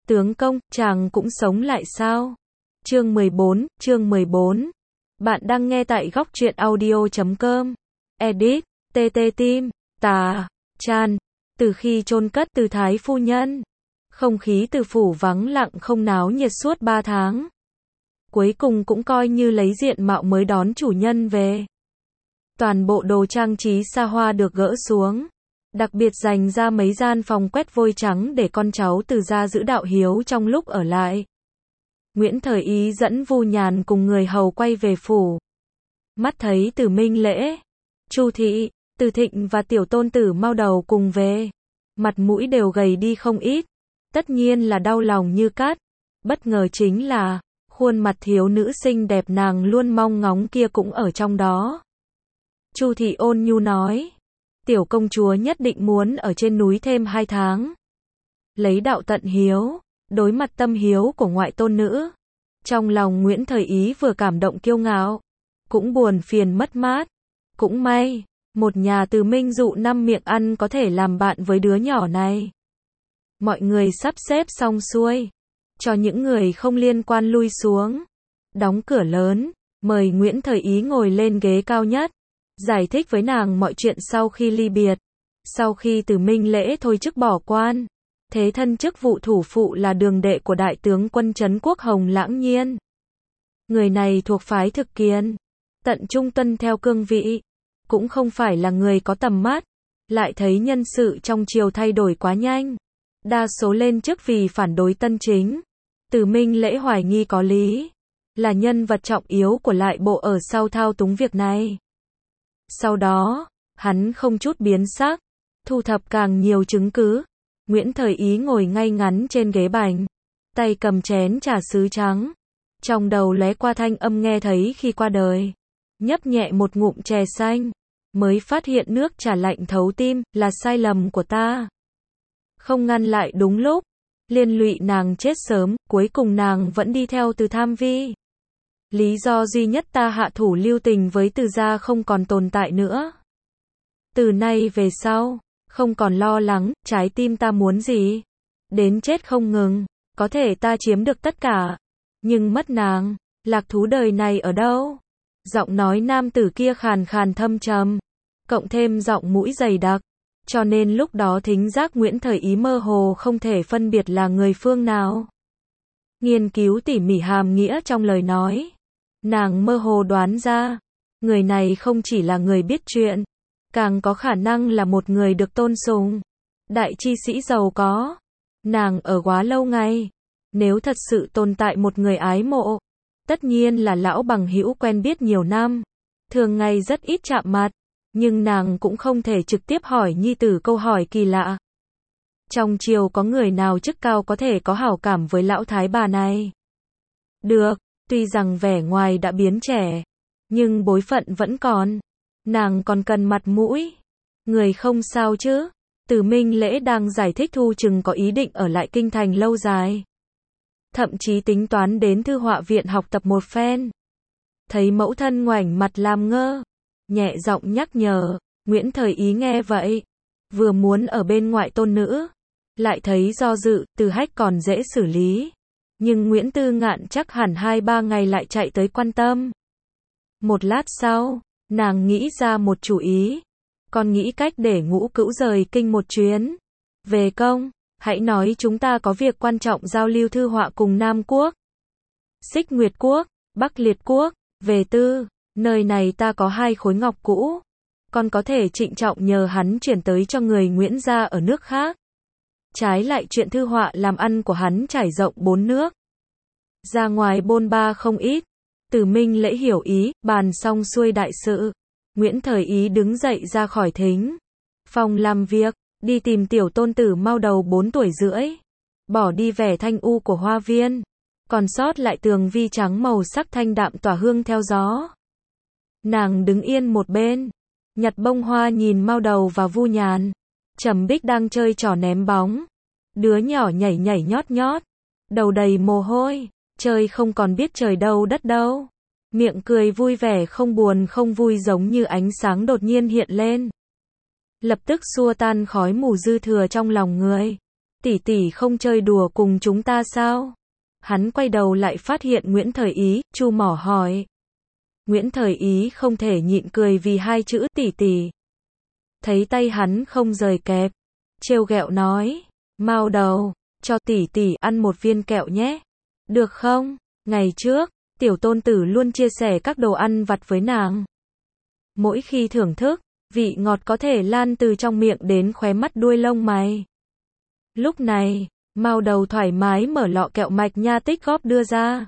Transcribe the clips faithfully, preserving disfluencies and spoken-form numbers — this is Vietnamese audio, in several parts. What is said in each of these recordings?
Tướng công, chàng cũng sống lại sao? Chương mười bốn, chương mười bốn. Bạn đang nghe tại góc truyện audio chấm com. Edit, tê tê Tim, tà, Chan. Từ khi chôn cất Từ Thái phu nhân, không khí Từ phủ vắng lặng không náo nhiệt suốt ba tháng. Cuối cùng cũng coi như lấy diện mạo mới đón chủ nhân về. Toàn bộ đồ trang trí xa hoa được gỡ xuống. Đặc biệt dành ra mấy gian phòng quét vôi trắng để con cháu Từ gia giữ đạo hiếu trong lúc ở lại. Nguyễn Thời Ý dẫn Vu Nhàn cùng người hầu quay về phủ. Mắt thấy Từ Minh Lễ, Chu Thị, Từ Thịnh và tiểu tôn tử mau đầu cùng về. Mặt mũi đều gầy đi không ít. Tất nhiên là đau lòng như cát. Bất ngờ chính là, khuôn mặt thiếu nữ xinh đẹp nàng luôn mong ngóng kia cũng ở trong đó. Chu Thị ôn nhu nói, tiểu công chúa nhất định muốn ở trên núi thêm hai tháng. Lấy đạo tận hiếu, đối mặt tâm hiếu của ngoại tôn nữ. Trong lòng Nguyễn Thời Ý vừa cảm động kiêu ngạo, cũng buồn phiền mất mát. Cũng may, một nhà Từ Minh dụ năm miệng ăn có thể làm bạn với đứa nhỏ này. Mọi người sắp xếp xong xuôi, cho những người không liên quan lui xuống. Đóng cửa lớn, mời Nguyễn Thời Ý ngồi lên ghế cao nhất. Giải thích với nàng mọi chuyện sau khi ly biệt. Sau khi Từ Minh Lễ thôi chức bỏ quan, thế thân chức vụ thủ phụ là đường đệ của đại tướng quân Trấn Quốc Hồng Lãng Nhiên. Người này thuộc phái Thực Kiên, tận trung tuân theo cương vị, cũng không phải là người có tầm mắt, lại thấy nhân sự trong triều thay đổi quá nhanh, đa số lên chức vì phản đối tân chính. Từ Minh Lễ hoài nghi có lý, là nhân vật trọng yếu của lại bộ ở sau thao túng việc này. Sau đó, hắn không chút biến sắc, thu thập càng nhiều chứng cứ. Nguyễn Thời Ý ngồi ngay ngắn trên ghế bành, tay cầm chén trà sứ trắng. Trong đầu lóe qua thanh âm nghe thấy khi qua đời. Nhấp nhẹ một ngụm chè xanh, mới phát hiện nước trà lạnh thấu tim, là sai lầm của ta. Không ngăn lại đúng lúc, liên lụy nàng chết sớm, cuối cùng nàng vẫn đi theo Từ Tham Vi. Lý do duy nhất ta hạ thủ lưu tình với Từ gia không còn tồn tại nữa. Từ nay về sau, không còn lo lắng, trái tim ta muốn gì, đến chết không ngừng, có thể ta chiếm được tất cả, nhưng mất nàng, lạc thú đời này ở đâu? Giọng nói nam tử kia khàn khàn thâm trầm, cộng thêm giọng mũi dày đặc, cho nên lúc đó thính giác Nguyễn Thời Ý mơ hồ không thể phân biệt là người phương nào. Nghiên cứu tỉ mỉ hàm nghĩa trong lời nói, nàng mơ hồ đoán ra, người này không chỉ là người biết chuyện, càng có khả năng là một người được tôn sùng, đại chi sĩ giàu có. Nàng ở quá lâu ngày, nếu thật sự tồn tại một người ái mộ, tất nhiên là lão bằng hữu quen biết nhiều năm, thường ngày rất ít chạm mặt, nhưng nàng cũng không thể trực tiếp hỏi nhi tử câu hỏi kỳ lạ. Trong triều có người nào chức cao có thể có hảo cảm với lão thái bà này? Được, tuy rằng vẻ ngoài đã biến trẻ, nhưng bối phận vẫn còn. Nàng còn cần mặt mũi. Người không sao chứ? Từ Minh Lễ đang giải thích Thu chừng có ý định ở lại kinh thành lâu dài. Thậm chí tính toán đến thư họa viện học tập một phen. Thấy mẫu thân ngoảnh mặt làm ngơ, nhẹ giọng nhắc nhở. Nguyễn Thời Ý nghe vậy, vừa muốn ở bên ngoại tôn nữ, lại thấy do dự, Từ Hách còn dễ xử lý. Nhưng Nguyễn Tư Ngạn chắc hẳn hai ba ngày lại chạy tới quan tâm. Một lát sau, nàng nghĩ ra một chủ ý. Con nghĩ cách để Ngũ Cữu rời kinh một chuyến. Về công, hãy nói chúng ta có việc quan trọng giao lưu thư họa cùng Nam Quốc, Xích Nguyệt Quốc, Bắc Liệt Quốc. Về tư, nơi này ta có hai khối ngọc cũ. Con có thể trịnh trọng nhờ hắn chuyển tới cho người Nguyễn gia ở nước khác. Trái lại chuyện thư họa làm ăn của hắn trải rộng bốn nước. Ra ngoài bôn ba không ít. Từ Minh Lễ hiểu ý, bàn xong xuôi đại sự. Nguyễn Thời Ý đứng dậy ra khỏi thính phòng làm việc, đi tìm tiểu tôn tử mau đầu bốn tuổi rưỡi. Bỏ đi vẻ thanh u của hoa viên, còn sót lại tường vi trắng màu sắc thanh đạm tỏa hương theo gió. Nàng đứng yên một bên, nhặt bông hoa nhìn mau đầu và Vu Nhàn. Trầm Bích đang chơi trò ném bóng. Đứa nhỏ nhảy nhảy nhót nhót, đầu đầy mồ hôi, chơi không còn biết trời đâu đất đâu. Miệng cười vui vẻ không buồn không vui giống như ánh sáng đột nhiên hiện lên. Lập tức xua tan khói mù dư thừa trong lòng người. tỷ tỷ không chơi đùa cùng chúng ta sao? Hắn quay đầu lại phát hiện Nguyễn Thời Ý, chu mỏ hỏi. Nguyễn Thời Ý không thể nhịn cười vì hai chữ tỷ tỷ. Thấy tay hắn không rời kẹp, trêu ghẹo nói, mau đầu, cho tỷ tỷ ăn một viên kẹo nhé. Được không? Ngày trước, tiểu tôn tử luôn chia sẻ các đồ ăn vặt với nàng. Mỗi khi thưởng thức, vị ngọt có thể lan từ trong miệng đến khóe mắt đuôi lông mày. Lúc này, Mao Đầu thoải mái mở lọ kẹo mạch nha tích góp đưa ra.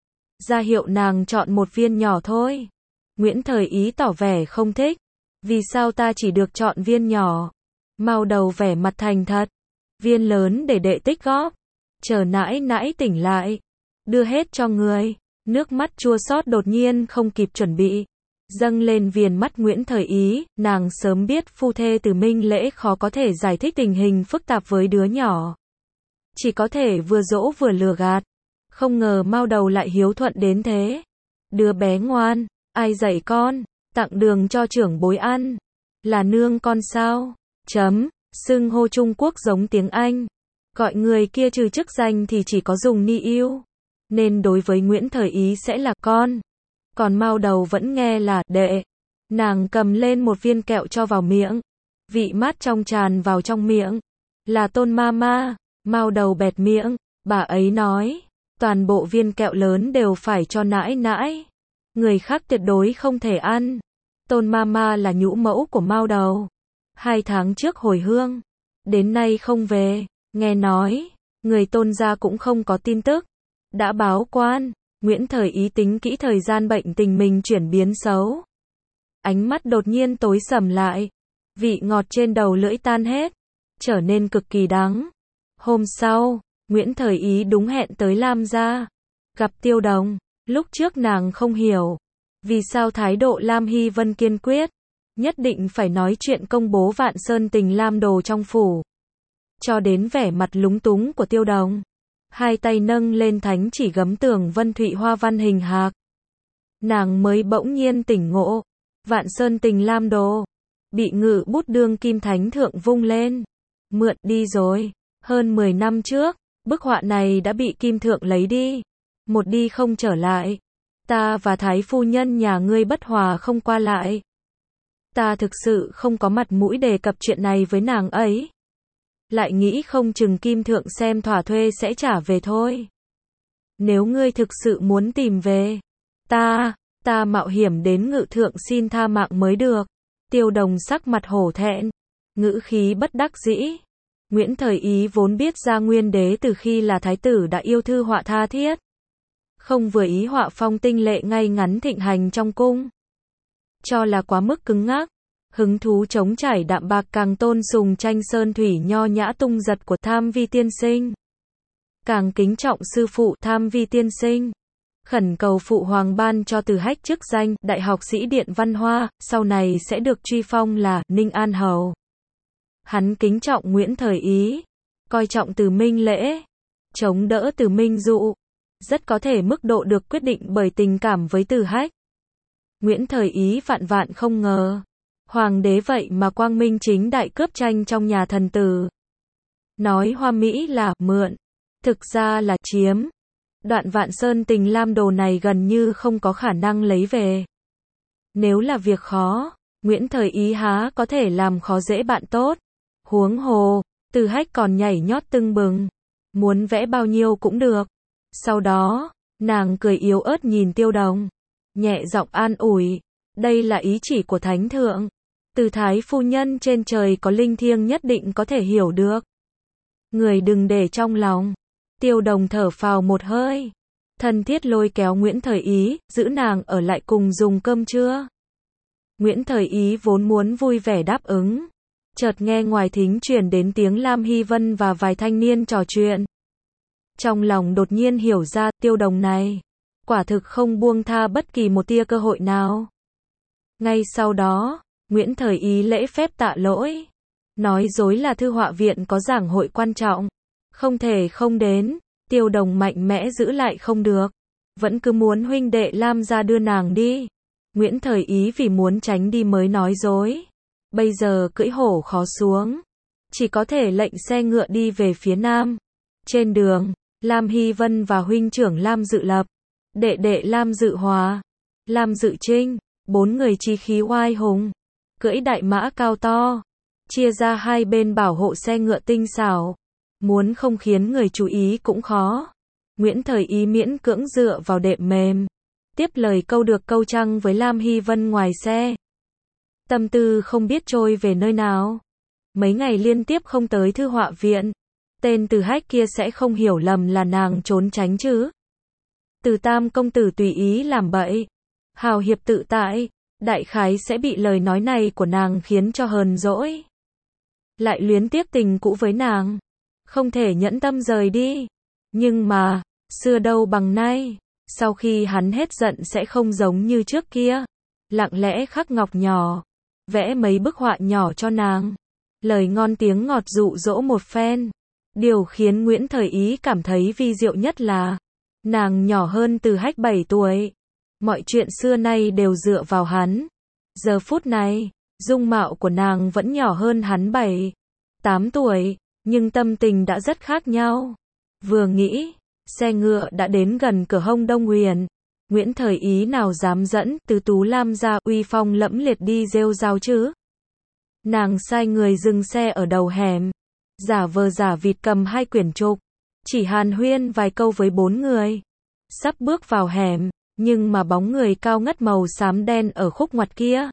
Ra hiệu nàng chọn một viên nhỏ thôi. Nguyễn Thời Ý tỏ vẻ không thích. Vì sao ta chỉ được chọn viên nhỏ? Mao Đầu vẻ mặt thành thật. Viên lớn để đệ tích góp. Chờ nãi nãi tỉnh lại. Đưa hết cho người. Nước mắt chua xót đột nhiên không kịp chuẩn bị. Dâng lên viền mắt Nguyễn Thời Ý, nàng sớm biết phu thê Từ Minh Lễ khó có thể giải thích tình hình phức tạp với đứa nhỏ. Chỉ có thể vừa dỗ vừa lừa gạt. Không ngờ Mao Đầu lại hiếu thuận đến thế. Đứa bé ngoan, ai dạy con, tặng đường cho trưởng bối ăn. Là nương con sao? Chấm, xưng hô Trung Quốc giống tiếng Anh. Gọi người kia trừ chức danh thì chỉ có dùng ni yêu. Nên đối với Nguyễn Thời Ý sẽ là con. Còn Mao Đầu vẫn nghe là đệ. Nàng cầm lên một viên kẹo cho vào miệng. Vị mát trong tràn vào trong miệng. Là Tôn Mama. Mao Đầu bẹt miệng. Bà ấy nói, toàn bộ viên kẹo lớn đều phải cho nãi nãi. Người khác tuyệt đối không thể ăn. Tôn Mama là nhũ mẫu của Mao Đầu. Hai tháng trước hồi hương. Đến nay không về. Nghe nói, người Tôn gia cũng không có tin tức. Đã báo quan. Nguyễn Thời Ý tính kỹ thời gian bệnh tình mình chuyển biến xấu. Ánh mắt đột nhiên tối sầm lại. Vị ngọt trên đầu lưỡi tan hết. Trở nên cực kỳ đắng. Hôm sau, Nguyễn Thời Ý đúng hẹn tới Lam gia. Gặp Tiêu Đồng. Lúc trước nàng không hiểu. Vì sao thái độ Lam Hy Vân kiên quyết. Nhất định phải nói chuyện công bố Vạn Sơn Tình Lam đồ trong phủ. Cho đến vẻ mặt lúng túng của Tiêu Đồng. Hai tay nâng lên thánh chỉ gấm tường vân thụy hoa văn hình hạc. Nàng mới bỗng nhiên tỉnh ngộ. Vạn Sơn Tình Lam đồ. Bị ngự bút đương kim thánh thượng vung lên. Mượn đi rồi. Hơn mười năm trước, bức họa này đã bị kim thượng lấy đi. Một đi không trở lại. Ta và thái phu nhân nhà ngươi bất hòa không qua lại. Ta thực sự không có mặt mũi đề cập chuyện này với nàng ấy. Lại nghĩ không chừng kim thượng xem thỏa thuê sẽ trả về thôi. Nếu ngươi thực sự muốn tìm về, ta, ta mạo hiểm đến ngự thượng xin tha mạng mới được. Tiêu Đồng sắc mặt hổ thẹn, ngữ khí bất đắc dĩ. Nguyễn Thời Ý vốn biết Gia Nguyên Đế từ khi là thái tử đã yêu thư họa tha thiết. Không vừa ý họa phong tinh lệ ngay ngắn thịnh hành trong cung. Cho là quá mức cứng ngắc. Hứng thú chống chảy đạm bạc càng tôn sùng tranh sơn thủy nho nhã tung giật của Tham Vi tiên sinh. Càng kính trọng sư phụ Tham Vi tiên sinh. Khẩn cầu phụ hoàng ban cho Từ Hách chức danh Đại học sĩ Điện Văn Hoa, sau này sẽ được truy phong là Ninh An Hầu. Hắn kính trọng Nguyễn Thời Ý, coi trọng Từ Minh Lễ, chống đỡ Từ Minh Dụ. Rất có thể mức độ được quyết định bởi tình cảm với Từ Hách. Nguyễn Thời Ý vạn vạn không ngờ. Hoàng đế vậy mà quang minh chính đại cướp tranh trong nhà thần tử. Nói hoa mỹ là mượn, thực ra là chiếm. Đoạn Vạn Sơn Tình Lam đồ này gần như không có khả năng lấy về. Nếu là việc khó, Nguyễn Thời Ý há có thể làm khó dễ bạn tốt. Huống hồ, Từ Hách còn nhảy nhót tưng bừng. Muốn vẽ bao nhiêu cũng được. Sau đó, nàng cười yếu ớt nhìn Tiêu Đồng. Nhẹ giọng an ủi. Đây là ý chỉ của Thánh Thượng. Từ thái phu nhân trên trời có linh thiêng nhất định có thể hiểu được. Người đừng để trong lòng. Tiêu Đồng thở phào một hơi. Thân thiết lôi kéo Nguyễn Thời Ý, giữ nàng ở lại cùng dùng cơm trưa. Nguyễn Thời Ý vốn muốn vui vẻ đáp ứng. Chợt nghe ngoài thính truyền đến tiếng Lam Hy Vân và vài thanh niên trò chuyện. Trong lòng đột nhiên hiểu ra, Tiêu Đồng này quả thực không buông tha bất kỳ một tia cơ hội nào. Ngay sau đó, Nguyễn Thời Ý lễ phép tạ lỗi. Nói dối là thư họa viện có giảng hội quan trọng. Không thể không đến. Tiêu Đồng mạnh mẽ giữ lại không được. Vẫn cứ muốn huynh đệ Lam gia đưa nàng đi. Nguyễn Thời Ý vì muốn tránh đi mới nói dối. Bây giờ cưỡi hổ khó xuống. chỉ có thể lệnh xe ngựa đi về phía nam. Trên đường, Lam Hy Vân và huynh trưởng Lam Dự Lập, đệ đệ Lam Dự Hòa, Lam Dự Trinh, bốn người chí khí oai hùng, cưỡi đại mã cao to, chia ra hai bên bảo hộ xe ngựa tinh xảo, muốn không khiến người chú ý cũng khó. Nguyễn Thời Ý miễn cưỡng dựa vào đệm mềm, tiếp lời câu được câu trăng với Lam Hy Vân ngoài xe. Tâm tư không biết trôi về nơi nào. Mấy ngày liên tiếp không tới thư họa viện, tên Từ Hách kia sẽ không hiểu lầm là nàng trốn tránh chứ. Từ Tam công tử tùy ý làm bậy, hào hiệp tự tại, đại khái sẽ bị lời nói này của nàng khiến cho hờn dỗi. Lại luyến tiếc tình cũ với nàng, không thể nhẫn tâm rời đi. Nhưng mà, xưa đâu bằng nay, sau khi hắn hết giận sẽ không giống như trước kia, lặng lẽ khắc ngọc nhỏ, vẽ mấy bức họa nhỏ cho nàng, lời ngon tiếng ngọt dụ dỗ một phen. Điều khiến Nguyễn Thời Ý cảm thấy vi diệu nhất là, nàng nhỏ hơn Từ Hách bảy tuổi, mọi chuyện xưa nay đều dựa vào hắn. Giờ phút này, dung mạo của nàng vẫn nhỏ hơn hắn bảy, tám tuổi, nhưng tâm tình đã rất khác nhau. Vừa nghĩ, xe ngựa đã đến gần cửa hông Đông Huyền, Nguyễn Thời Ý nào dám dẫn Từ Tú Lam ra uy phong lẫm liệt đi rêu rao chứ. Nàng sai người dừng xe ở đầu hẻm, giả vờ giả vịt cầm hai quyển trục, chỉ hàn huyên vài câu với bốn người. Sắp bước vào hẻm, nhưng mà bóng người cao ngất màu xám đen ở khúc ngoặt kia,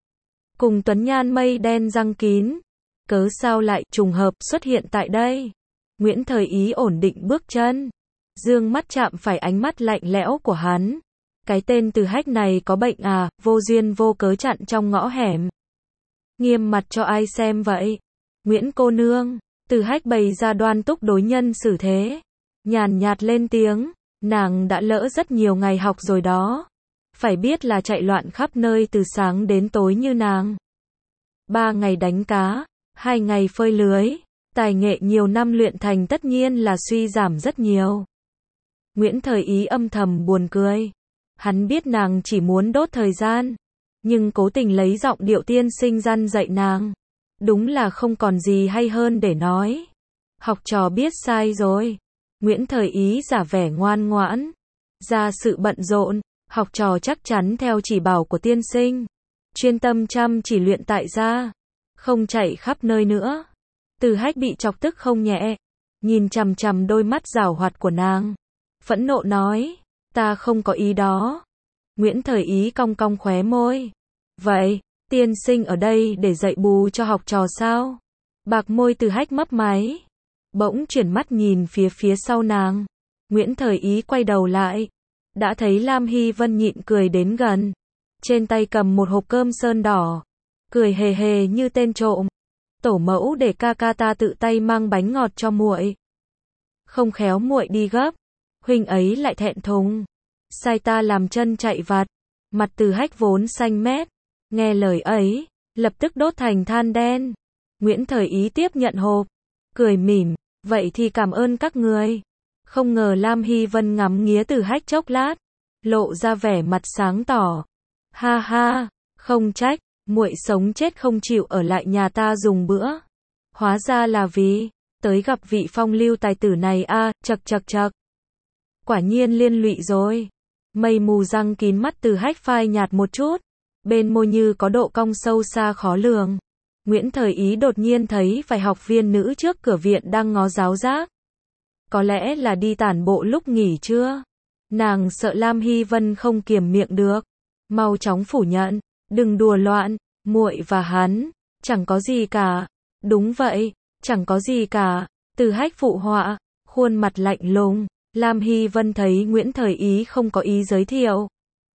cùng tuấn nhan mây đen răng kín, cớ sao lại trùng hợp xuất hiện tại đây. Nguyễn Thời Ý ổn định bước chân, dương mắt chạm phải ánh mắt lạnh lẽo của hắn. Cái tên Từ Hách này có bệnh à, vô duyên vô cớ chặn trong ngõ hẻm. Nghiêm mặt cho ai xem vậy? Nguyễn cô nương, Từ Hách bày ra đoan túc đối nhân xử thế, nhàn nhạt lên tiếng, nàng đã lỡ rất nhiều ngày học rồi đó. Phải biết là chạy loạn khắp nơi từ sáng đến tối như nàng. Ba ngày đánh cá, hai ngày phơi lưới, tài nghệ nhiều năm luyện thành tất nhiên là suy giảm rất nhiều. Nguyễn Thời Ý âm thầm buồn cười. Hắn biết nàng chỉ muốn đốt thời gian, nhưng cố tình lấy giọng điệu tiên sinh răn dạy nàng. Đúng là không còn gì hay hơn để nói. Học trò biết sai rồi. Nguyễn Thời Ý giả vẻ ngoan ngoãn. Ra sự bận rộn, học trò chắc chắn theo chỉ bảo của tiên sinh. Chuyên tâm chăm chỉ luyện tại gia, không chạy khắp nơi nữa. Từ Hách bị chọc tức không nhẹ, nhìn chằm chằm đôi mắt giảo hoạt của nàng, phẫn nộ nói, ta không có ý đó. Nguyễn Thời Ý cong cong khóe môi. Vậy, tiên sinh ở đây để dạy bù cho học trò sao? Bạc môi Từ Hách mấp máy, bỗng chuyển mắt nhìn phía phía sau nàng. Nguyễn Thời Ý quay đầu lại, đã thấy Lam Hy Vân nhịn cười đến gần, trên tay cầm một hộp cơm sơn đỏ, cười hề hề như tên trộm. Tổ mẫu để ca ca ta tự tay mang bánh ngọt cho muội. Không khéo muội đi gấp, huynh ấy lại thẹn thùng, sai ta làm chân chạy vặt. Mặt Từ Hách vốn xanh mét, nghe lời ấy, lập tức đốt thành than đen. Nguyễn Thời Ý tiếp nhận hộp, cười mỉm, vậy thì cảm ơn các người. Không ngờ Lam Hy Vân ngắm nghía Từ Hách chốc lát, lộ ra vẻ mặt sáng tỏ. Ha ha, không trách, muội sống chết không chịu ở lại nhà ta dùng bữa. Hóa ra là vì tới gặp vị phong lưu tài tử này a, à, chậc chậc chậc. Quả nhiên liên lụy rồi. Mây mù răng kín mắt Từ Hách phai nhạt một chút, bên môi như có độ cong sâu xa khó lường. Nguyễn Thời Ý đột nhiên thấy vài học viên nữ trước cửa viện đang ngó giáo giác. Có lẽ là đi tản bộ lúc nghỉ trưa. Nàng sợ Lam Hy Vân không kiềm miệng được, mau chóng phủ nhận, đừng đùa loạn, muội và hắn chẳng có gì cả. Đúng vậy, chẳng có gì cả. Từ Hách phụ họa, khuôn mặt lạnh lùng. Lam Hy Vân thấy Nguyễn Thời Ý không có ý giới thiệu,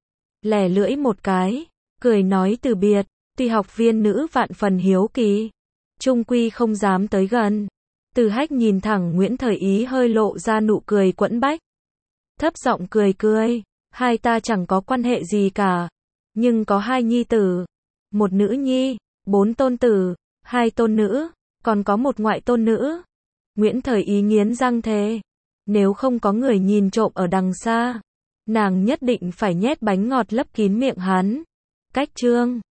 lẻ lưỡi một cái, cười nói từ biệt. Tuy học viên nữ vạn phần hiếu kỳ, chung quy không dám tới gần. Từ Hách nhìn thẳng Nguyễn Thời Ý hơi lộ ra nụ cười quẫn bách, thấp giọng cười cười, hai ta chẳng có quan hệ gì cả, nhưng có hai nhi tử, một nữ nhi, bốn tôn tử, hai tôn nữ, còn có một ngoại tôn nữ. Nguyễn Thời Ý nghiến răng thề, nếu không có người nhìn trộm ở đằng xa, nàng nhất định phải nhét bánh ngọt lấp kín miệng hắn. Cách chương